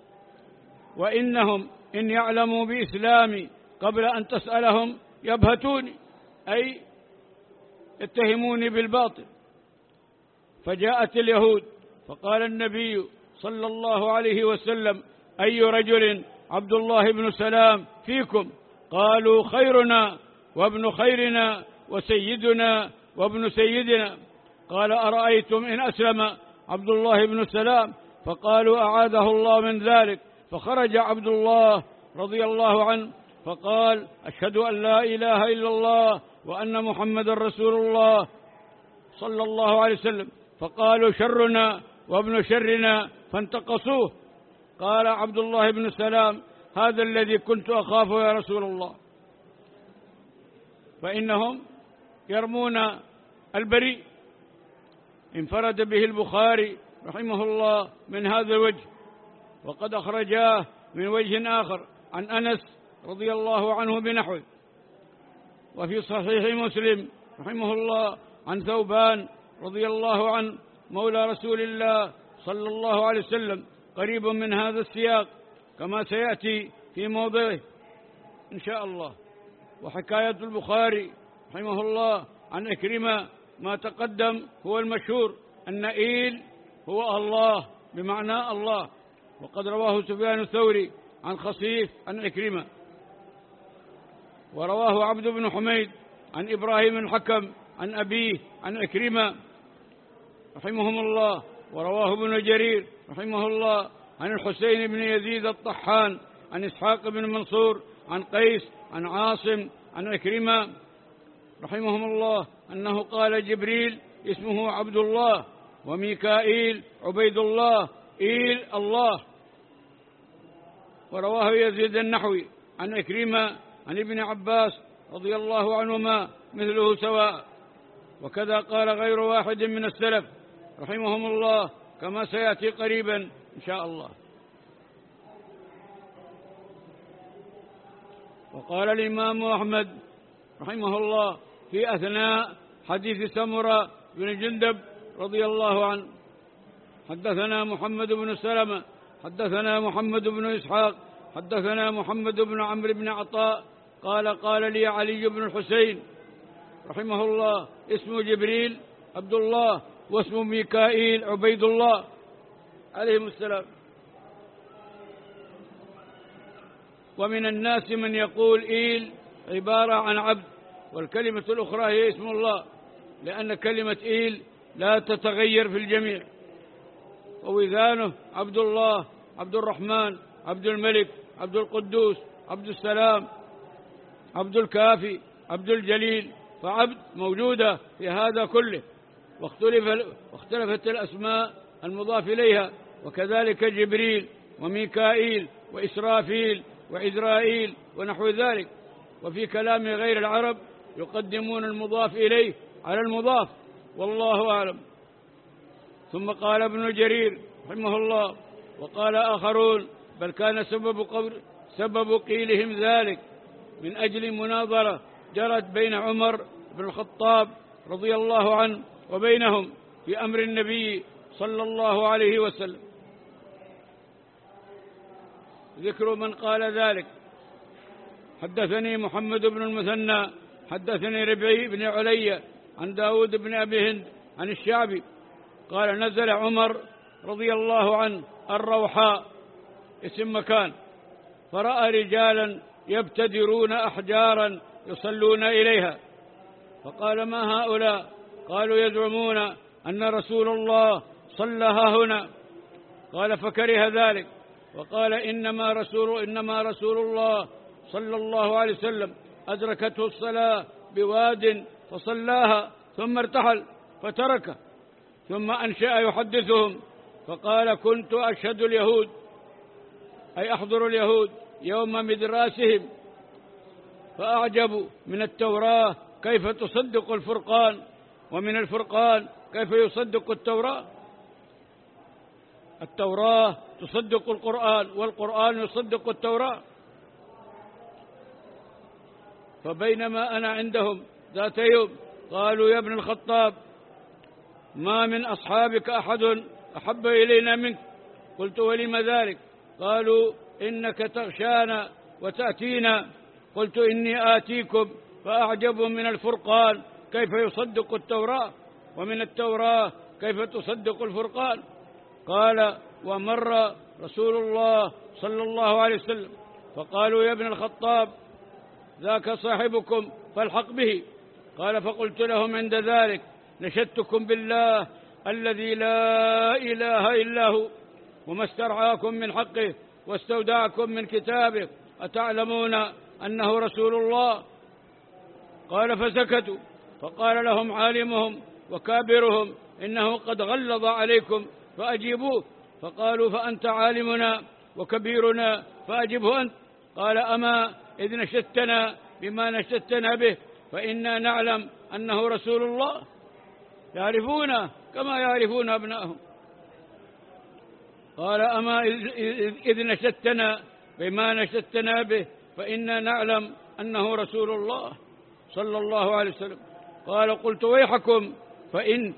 وإنهم إن يعلموا بإسلامي قبل أن تسألهم يبهتوني، أي يتهموني بالباطل. فجاءت اليهود فقال النبي صلى الله عليه وسلم: أي رجل عبد الله بن سلام فيكم؟ قالوا: خيرنا وابن خيرنا وسيدنا وابن سيدنا. قال: أرأيتم إن أسلم عبد الله بن سلام؟ فقالوا: أعاذه الله من ذلك. فخرج عبد الله رضي الله عنه فقال: أشهد أن لا إله إلا الله وأن محمد رسول الله صلى الله عليه وسلم. فقالوا: شرنا وابن شرنا، فانتقصوه. قال عبد الله بن سلام: هذا الذي كنت أخافه يا رسول الله. فإنهم يرمون البريء. انفرد به البخاري رحمه الله من هذا الوجه، وقد أخرجاه من وجه آخر عن أنس رضي الله عنه بنحوه. وفي صحيح مسلم رحمه الله عن ثوبان رضي الله عنه مولى رسول الله صلى الله عليه وسلم قريب من هذا السياق كما سيأتي في موضعه إن شاء الله. وحكاية البخاري رحمه الله عن إكرمة ما تقدم هو المشهور، أن إيل هو الله بمعنى الله. وقد رواه سفيان الثوري عن خصيف عن إكرمة، ورواه عبد بن حميد عن إبراهيم الحكم عن أبيه عن إكرمة رحمهم الله. ورواه ابن جرير رحمه الله عن الحسين بن يزيد الطحان عن إسحاق بن منصور عن قيس عن عاصم عن إكرمة رحمهم الله أنه قال: جبريل اسمه عبد الله، وميكائيل عبيد الله، إيل الله. ورواه يزيد النحوي عن إكرمة عن ابن عباس رضي الله عنهما مثله سواء. وكذا قال غير واحد من السلف رحمهم الله كما سيأتي قريبا إن شاء الله. وقال الإمام أحمد رحمه الله في أثناء حديث سمرة بن جندب رضي الله عنه: حدثنا محمد بن سلمة حدثنا محمد بن إسحاق حدثنا محمد بن عمرو بن عطاء قال قال لي علي بن الحسين رحمه الله: اسم جبريل عبد الله، واسم ميكائيل عبيد الله عليهم السلام. ومن الناس من يقول إيل عبارة عن عبد، والكلمة الأخرى هي اسم الله، لأن كلمة إيل لا تتغير في الجميع. ووذانه عبد الله، عبد الرحمن، عبد الملك، عبد القدوس، عبد السلام، عبد الكافي، عبد الجليل، فعبد موجودة في هذا كله، واختلف واختلفت الأسماء المضاف إليها، وكذلك جبريل وميكائيل وإسرافيل وعزرائيل ونحو ذلك. وفي كلام غير العرب يقدمون المضاف إليه على المضاف، والله أعلم. ثم قال ابن جرير رحمه الله: وقال آخرون: بل كان سبب قول سبب قيلهم ذلك من أجل مناظرة جرت بين عمر بن الخطاب رضي الله عنه وبينهم في أمر النبي صلى الله عليه وسلم. ذكر من قال ذلك: حدثني محمد بن المثنى حدثني ربيع بن علي عن داود بن أبي هند عن الشعبي قال: نزل عمر رضي الله عنه الروحاء، اسم مكان، فرأى رجالا يبتدرون أحجارا يصلون إليها، فقال: ما هؤلاء؟ قالوا: يزعمون أن رسول الله صلىها هنا. قال: فكره ذلك وقال: إنما رسول, إنما رسول الله صلى الله عليه وسلم أدركته الصلاة بواد فصلاها ثم ارتحل فتركه، ثم أنشأ يحدثهم فقال: كنت أشهد اليهود، أي أحضر اليهود يوم مدراسهم، فأعجبوا من التوراة كيف تصدق الفرقان، ومن الفرقان كيف يصدق التوراة. التوراة تصدق القرآن، والقرآن يصدق التوراة. فبينما أنا عندهم ذات يوم قالوا: يا ابن الخطاب، ما من أصحابك أحد أحب إلينا منك. قلت: ولم ذلك؟ قالوا: إنك تغشانا وتأتينا. قلت: إني آتيكم فأعجب من الفرقان كيف يصدق التوراة، ومن التوراة كيف تصدق الفرقان. قال: ومر رسول الله صلى الله عليه وسلم فقالوا: يا ابن الخطاب، ذاك صاحبكم فالحق به. قال: فقلت لهم عند ذلك: نشدتكم بالله الذي لا إله إلا هو، وما استرعاكم من حقه واستودعكم من كتابه، أتعلمون أنه رسول الله؟ قال: فسكتوا. فقال لهم عالمهم وكابرهم: إنه قد غلظ عليكم فأجيبوه. فقالوا: فأنت عالمنا وكبيرنا فأجبه أنت. قال: أما إذ نشدتنا بما نشدتنا به فإنا نعلم أنه رسول الله. يعرفونه كما يعرفون أبنائهم. قال: أما إذ نشدتنا بما نشدتنا به فإنا نعلم أنه رسول الله صلى الله عليه وسلم. قال: قلت: ويحكم، فإن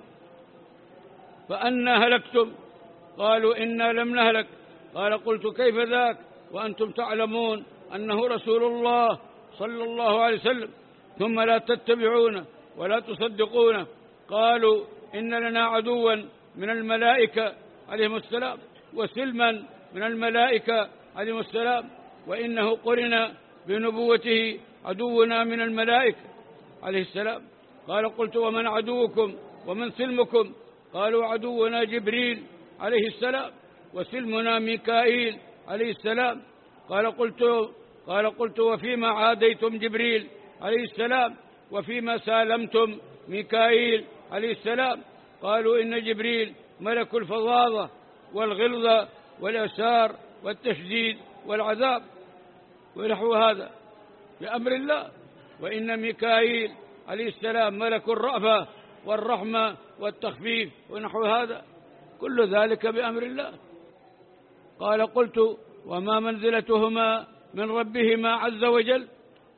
فأنا هلكتم؟ قالوا: إنا لم نهلك. قال: قلت: كيف ذاك وأنتم تعلمون أنه رسول الله صلى الله عليه وسلم، ثم لا تتبعونه ولا تصدقونه؟ قالوا: إن لنا عدوا من الملائكة عليهم السلام، وسلما من الملائكة عليهم السلام، وإنه قرن بنبوته عدونا من الملائكة عليه السلام. قال: قلت: ومن عدوكم ومن سلمكم؟ قالوا: عدونا جبريل عليه السلام، وسلمنا ميكائيل عليه السلام. قال: قلت قال قلت وفيما عاديتم جبريل عليه السلام، وفيما سالمتم ميكائيل عليه السلام؟ قالوا: إن جبريل ملك الفظاظة والغلظة والإعسار والتشديد والعذاب ونحو هذا بأمر الله، وإن ميكائيل عليه السلام ملك الرأفة والرحمة والتخفيف ونحو هذا، كل ذلك بأمر الله. قال: قلت: وما منزلتهما من ربهما عز وجل؟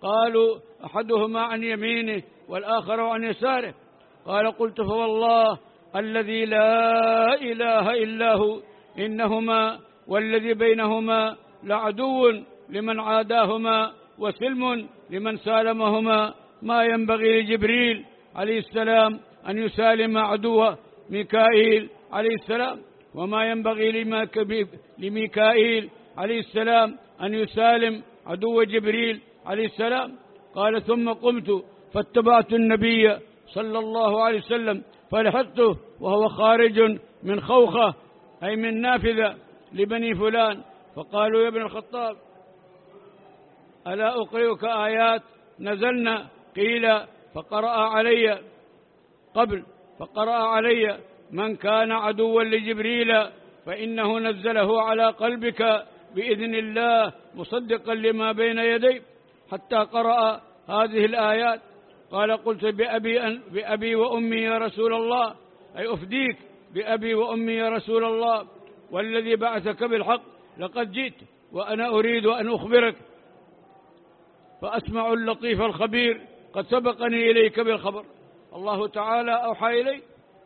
قالوا أحدهما عن يمينه والآخر عن يساره. قال قلت فوالله الذي لا إله إلا هو إنهما والذي بينهما لعدو لمن عاداهما وسلم لمن سالمهما، ما ينبغي لجبريل عليه السلام أن يسالم عدوه ميكائيل عليه السلام، وما ينبغي لميكائيل عليه السلام أن يسالم عدو جبريل عليه السلام. قال ثم قمت فاتبعت النبي صلى الله عليه وسلم فلحقته وهو خارج من خوخة أي من نافذة لبني فلان، فقالوا يا ابن الخطاب ألا أقرئك آيات نزلنا؟ قيل فقرأ علي قبل فقرأ علي من كان عدوا لجبريل فإنه نزله على قلبك بإذن الله مصدقا لما بين يديه، حتى قرأ هذه الآيات. قال قلت بأبي, بأبي وأمي يا رسول الله، أي أفديك بأبي وأمي يا رسول الله، والذي بعثك بالحق لقد جئت وأنا أريد أن أخبرك فأسمع اللطيف الخبير قد سبقني إليك بالخبر. الله تعالى أوحى إلي.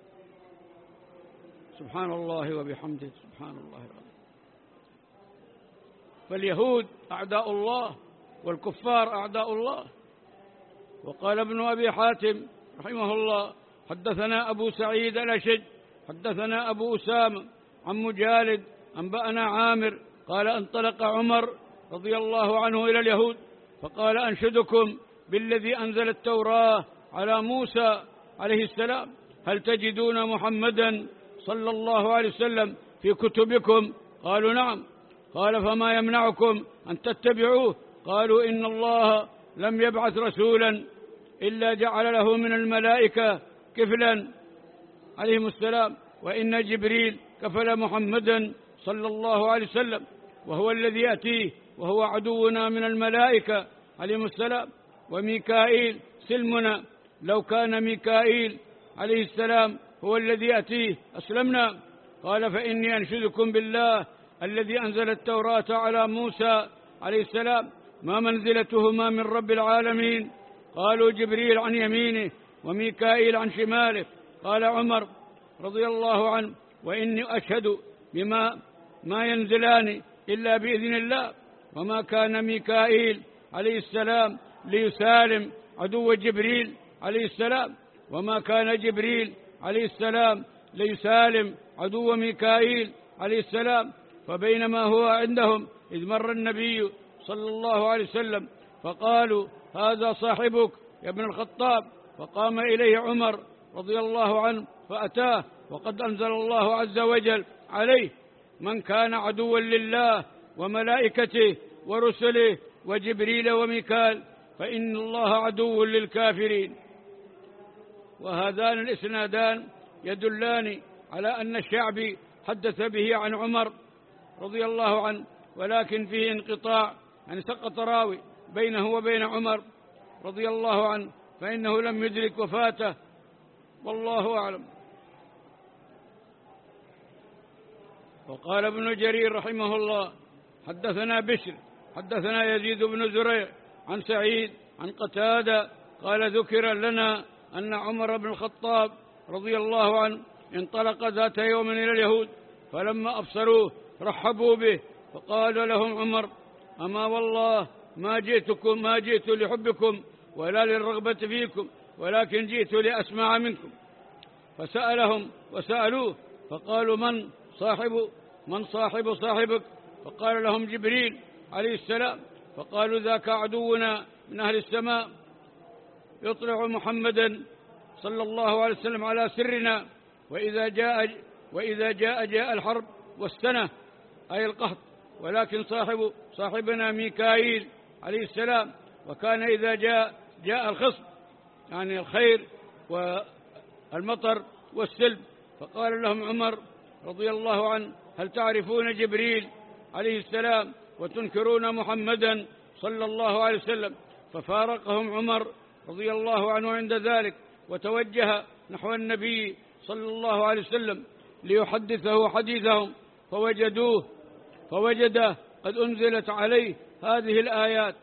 سبحان الله وبحمده سبحان الله العظيم. فاليهود أعداء الله والكفار أعداء الله. وقال ابن أبي حاتم رحمه الله حدثنا أبو سعيد الأشج حدثنا أبو أسامة عن مجالد أنبأنا عامر قال انطلق عمر رضي الله عنه إلى اليهود فقال أنشدكم بالذي أنزل التوراة على موسى عليه السلام، هل تجدون محمدا صلى الله عليه وسلم في كتبكم؟ قالوا نعم. قال فما يمنعكم أن تتبعوه؟ قالوا إن الله لم يبعث رسولا إلا جعل له من الملائكة كفلا عليهم السلام، وإن جبريل كفل محمدا صلى الله عليه وسلم وهو الذي يأتيه وهو عدونا من الملائكة عليهم السلام، وميكائيل سلمنا، لو كان ميكائيل عليه السلام هو الذي يأتيه أسلمنا. قال فإني أنشدكم بالله الذي أنزل التوراة على موسى عليه السلام ما منزلتهما من رب العالمين؟ قالوا جبريل عن يمينه وميكائيل عن شماله. قال عمر رضي الله عنه وإني أشهد بما ما ينزلان إلا بإذن الله، وما كان ميكائيل عليه السلام ليسالم عدو جبريل عليه السلام، وما كان جبريل عليه السلام ليسالم عدو ميكائيل عليه السلام. فبينما هو عندهم إذ مر النبي صلى الله عليه وسلم فقالوا هذا صاحبك يا ابن الخطاب، فقام إليه عمر رضي الله عنه فأتاه وقد أنزل الله عز وجل عليه من كان عدوا لله وملائكته ورسله وجبريل وميكال فإن الله عدو للكافرين. وهذان الإسنادان يدلان على أن الشعبي حدث به عن عمر رضي الله عنه، ولكن فيه انقطاع، يعني سقط راوي بينه وبين عمر رضي الله عنه، فإنه لم يدرك وفاته والله أعلم. وقال ابن جرير رحمه الله حدثنا بشر حدثنا يزيد بن زريع عن سعيد عن قتادة قال ذكر لنا أن عمر بن الخطاب رضي الله عنه انطلق ذات يوم إلى اليهود، فلما أبصروه رحبوا به، فقال لهم عمر أما والله ما جئتكم ما جئت لحبكم ولا للرغبة فيكم، ولكن جئت لأسمع منكم. فسألهم وسألوه فقالوا من صاحب من صاحب صاحبك؟ فقال لهم جبريل عليه السلام. فقالوا ذاك عدونا من أهل السماء يطلع محمدا صلى الله عليه وسلم على سرنا، وإذا جاء وإذا جاء جاء الحرب والسنة أي القحط، ولكن صاحب صاحبنا ميكائيل عليه السلام، وكان إذا جاء جاء الخصب يعني الخير والمطر والسلب. فقال لهم عمر رضي الله عنه هل تعرفون جبريل عليه السلام وتنكرون محمدا صلى الله عليه وسلم؟ ففارقهم عمر رضي الله عنه عند ذلك وتوجه نحو النبي صلى الله عليه وسلم ليحدثه حديثهم، فوجدوه فوجده قد أنزلت عليه هذه الآيات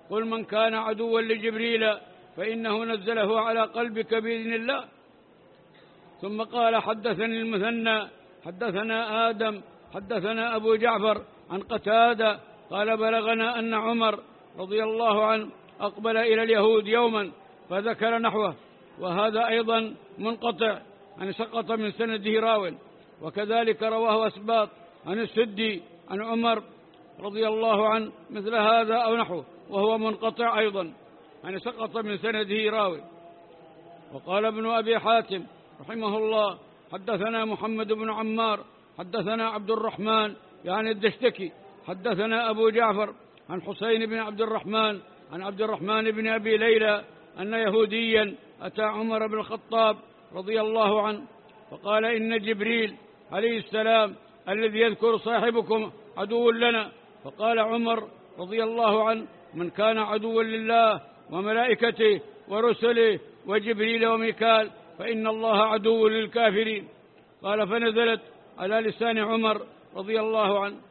قل من كان عدوا لجبريل فإنه نزله على قلبك بإذن الله. ثم قال حدثني المثنى حدثنا آدم حدثنا أبو جعفر عن قتادة قال بلغنا أن عمر رضي الله عنه أقبل إلى اليهود يوما فذكر نحوه، وهذا أيضا منقطع عن سقط من سنده راو، وكذلك رواه أسباط عن السدي عن عمر رضي الله عنه مثل هذا أو نحوه، وهو منقطع أيضا عن سقط من سنده راوي. وقال ابن أبي حاتم رحمه الله حدثنا محمد بن عمار حدثنا عبد الرحمن يعني الدشتكي حدثنا أبو جعفر عن حسين بن عبد الرحمن عن عبد الرحمن بن أبي ليلى أن يهوديا أتى عمر بن الخطاب رضي الله عنه فقال إن جبريل عليه السلام الذي يذكر صاحبكم عدو لنا. فقال عمر رضي الله عنه من كان عدوا لله وملائكته ورسله وجبريل وميكال فإن الله عدو للكافرين. قال فنزلت على لسان عمر رضي الله عنه.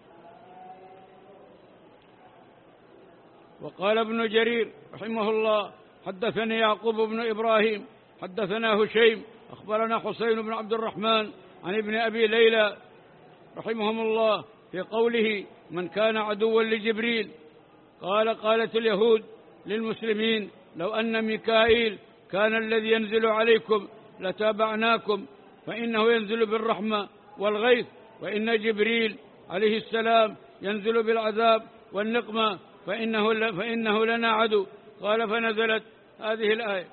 وقال ابن جرير رحمه الله حدثني يعقوب بن إبراهيم حدثنا هشيم أخبرنا حسين بن عبد الرحمن عن ابن أبي ليلى رحمهم الله في قوله من كان عدوا لجبريل قال قالت اليهود للمسلمين لو أن ميكائيل كان الذي ينزل عليكم لتابعناكم فإنه ينزل بالرحمة والغيث، وإن جبريل عليه السلام ينزل بالعذاب والنقمة فإنه, فإنه لنا عدو. قال فنزلت هذه الآية.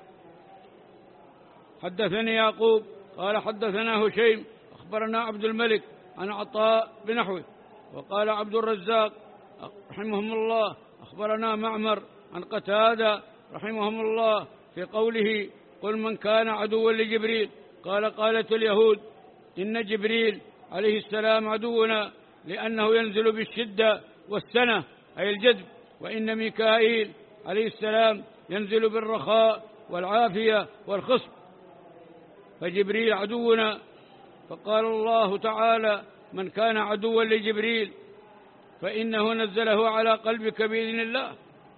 حدثني يعقوب قال حدثنا هشيم أخبرنا عبد الملك عن عطاء بنحوه. وقال عبد الرزاق رحمهم الله أخبرنا معمر عن قتادة رحمهم الله في قوله قل من كان عدوا لجبريل قال قالت اليهود إن جبريل عليه السلام عدونا لأنه ينزل بالشدة والسنة أي الجذب، وإن ميكائيل عليه السلام ينزل بالرخاء والعافية والخصب، فجبريل عدونا. فقال الله تعالى من كان عدوا لجبريل فإنه نزله على قلبك بإذن الله.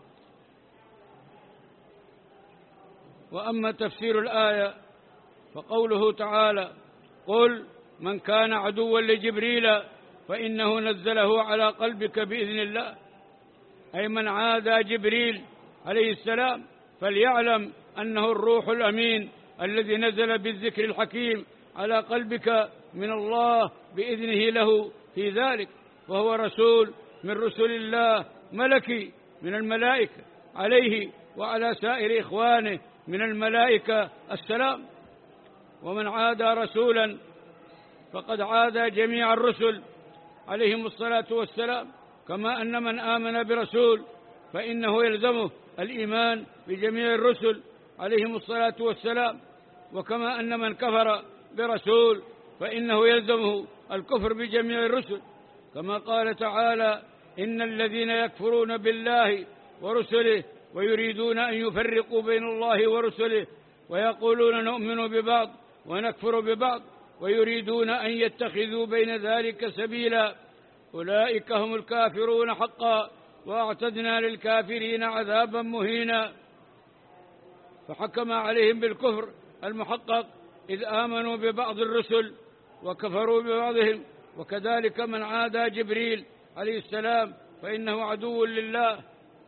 وأما تفسير الآية فقوله تعالى قل من كان عدوا لجبريل فإنه نزله على قلبك بإذن الله، أي من عادى جبريل عليه السلام فليعلم أنه الروح الأمين الذي نزل بالذكر الحكيم على قلبك من الله بإذنه له في ذلك، وهو رسول من رسل الله ملكي من الملائكة عليه وعلى سائر إخوانه من الملائكة السلام. ومن عادى رسولا فقد عادى جميع الرسل عليهم الصلاة والسلام، كما أن من آمن برسول فإنه يلزمه الإيمان بجميع الرسل عليهم الصلاة والسلام، وكما أن من كفر برسول فإنه يلزمه الكفر بجميع الرسل، كما قال تعالى إن الذين يكفرون بالله ورسله ويريدون أن يفرقوا بين الله ورسله ويقولون نؤمن ببعض ونكفر ببعض ويريدون أن يتخذوا بين ذلك سبيلا أولئك هم الكافرون حقا وأعتدنا للكافرين عذابا مهينا. فحكم عليهم بالكفر المحقق إذ آمنوا ببعض الرسل وكفروا ببعضهم. وكذلك من عادى جبريل عليه السلام فإنه عدو لله.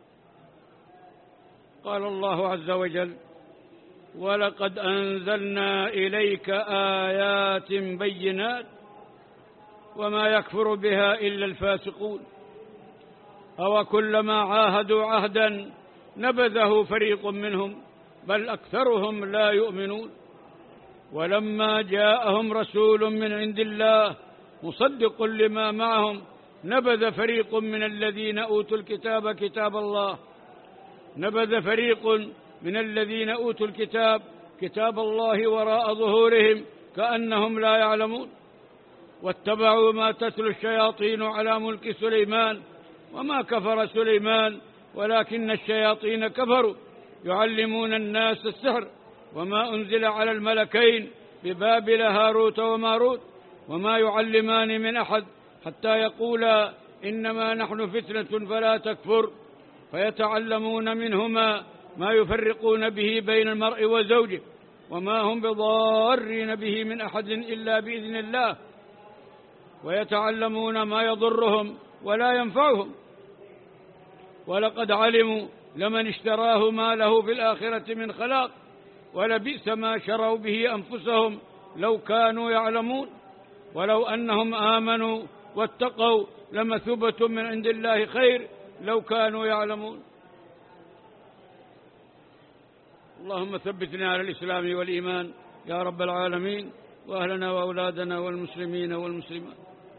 قال الله عز وجل ولقد أنزلنا إليك آيات بينات وما يكفر بها إلا الفاسقون أو كلما عاهدوا عهدا نبذه فريق منهم بل أكثرهم لا يؤمنون. ولما جاءهم رسول من عند الله مصدق لما معهم نبذ فريق من الذين أوتوا الكتاب كتاب الله نبذ فريق من الذين أوتوا الكتاب كتاب الله وراء ظهورهم كأنهم لا يعلمون. واتبعوا ما تتلو الشياطين على ملك سليمان وما كفر سليمان ولكن الشياطين كفروا يعلمون الناس السحر وما أنزل على الملكين ببابل هاروت وماروت وما يعلمان من أحد حتى يقولا إنما نحن فتنة فلا تكفر فيتعلمون منهما ما يفرقون به بين المرء وزوجه، وما هم بضارين به من أحد إلا بإذن الله، ويتعلمون ما يضرهم ولا ينفعهم. ولقد علموا لمن اشتراه ما له في الآخرة من خلاق، ولبئس ما شروا به أنفسهم لو كانوا يعلمون. ولو أنهم آمنوا واتقوا لمثوبة من عند الله خير لو كانوا يعلمون. اللهم ثبتنا على الإسلام والإيمان يا رب العالمين، وأهلنا وأولادنا والمسلمين والمسلمات.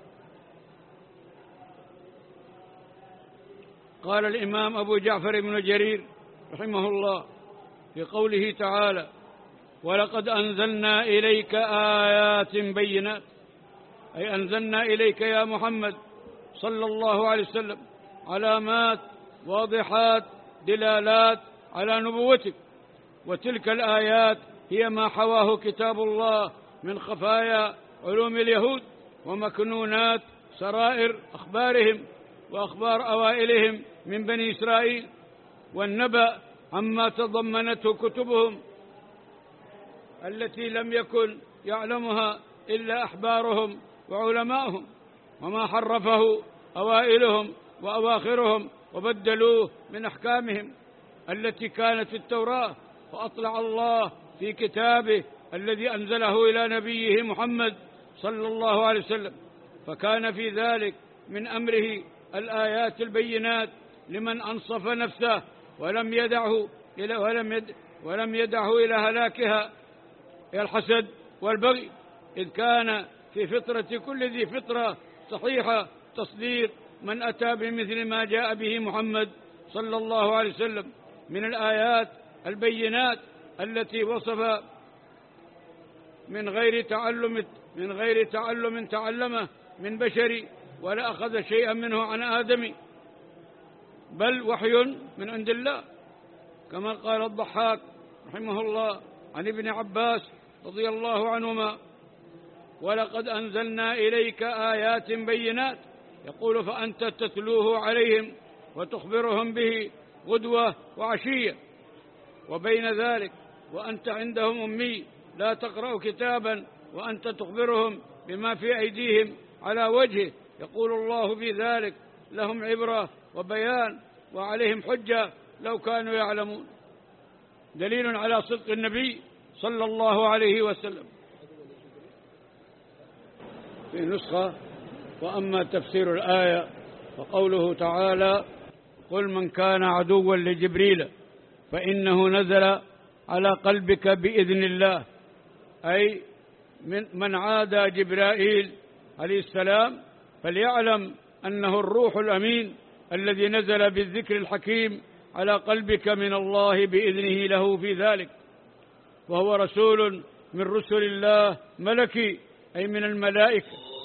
قال الإمام أبو جعفر بن جرير رحمه الله في قوله تعالى: ولقد أنزلنا إليك آيات بينات، أي أنزلنا إليك يا محمد صلى الله عليه وسلم علامات واضحات دلالات على نبوتك، وتلك الآيات هي ما حواه كتاب الله من خفايا علوم اليهود ومكنونات سرائر أخبارهم وأخبار أوائلهم من بني إسرائيل، والنبأ عما تضمنته كتبهم التي لم يكن يعلمها إلا أحبارهم وعلماؤهم، وما حرفه أوائلهم وأواخرهم وبدلوه من أحكامهم التي كانت في التوراة، فأطلع الله في كتابه الذي أنزله إلى نبيه محمد صلى الله عليه وسلم، فكان في ذلك من أمره الآيات البينات لمن أنصف نفسه ولم يدعه إلى ولم يد ولم يدعه إلى هلاكها إلى الحسد والبغي، إذ كان في فطرة كل ذي فطرة صحيحة تصديق من أتى بمثل ما جاء به محمد صلى الله عليه وسلم من الآيات البينات التي وصف من غير تعلم من غير تعلم تعلمه من بشر ولا أخذ شيئا منه عن آدم، بل وحي من عند الله، كما قال الضحاك رحمه الله عن ابن عباس رضي الله عنهما: ولقد أنزلنا إليك آيات بينات، يقول فأنت تتلوه عليهم وتخبرهم به غدوة وعشية، وبين ذلك وأنت عندهم أمي لا تقرأ كتابا وأنت تخبرهم بما في أيديهم على وجهه، يقول الله في ذلك لهم عبرة وبيان وعليهم حجة لو كانوا يعلمون. دليل على صدق النبي صلى الله عليه وسلم. في نسخة: وأما تفسير الآية فقوله تعالى: قل من كان عدوا لجبريل فإنه نزل على قلبك بإذن الله، أي من, من عادى جبرائيل عليه السلام فليعلم أنه الروح الأمين الذي نزل بالذكر الحكيم على قلبك من الله بإذنه له في ذلك، وهو رسول من رسل الله ملكي، أي من الملائكة،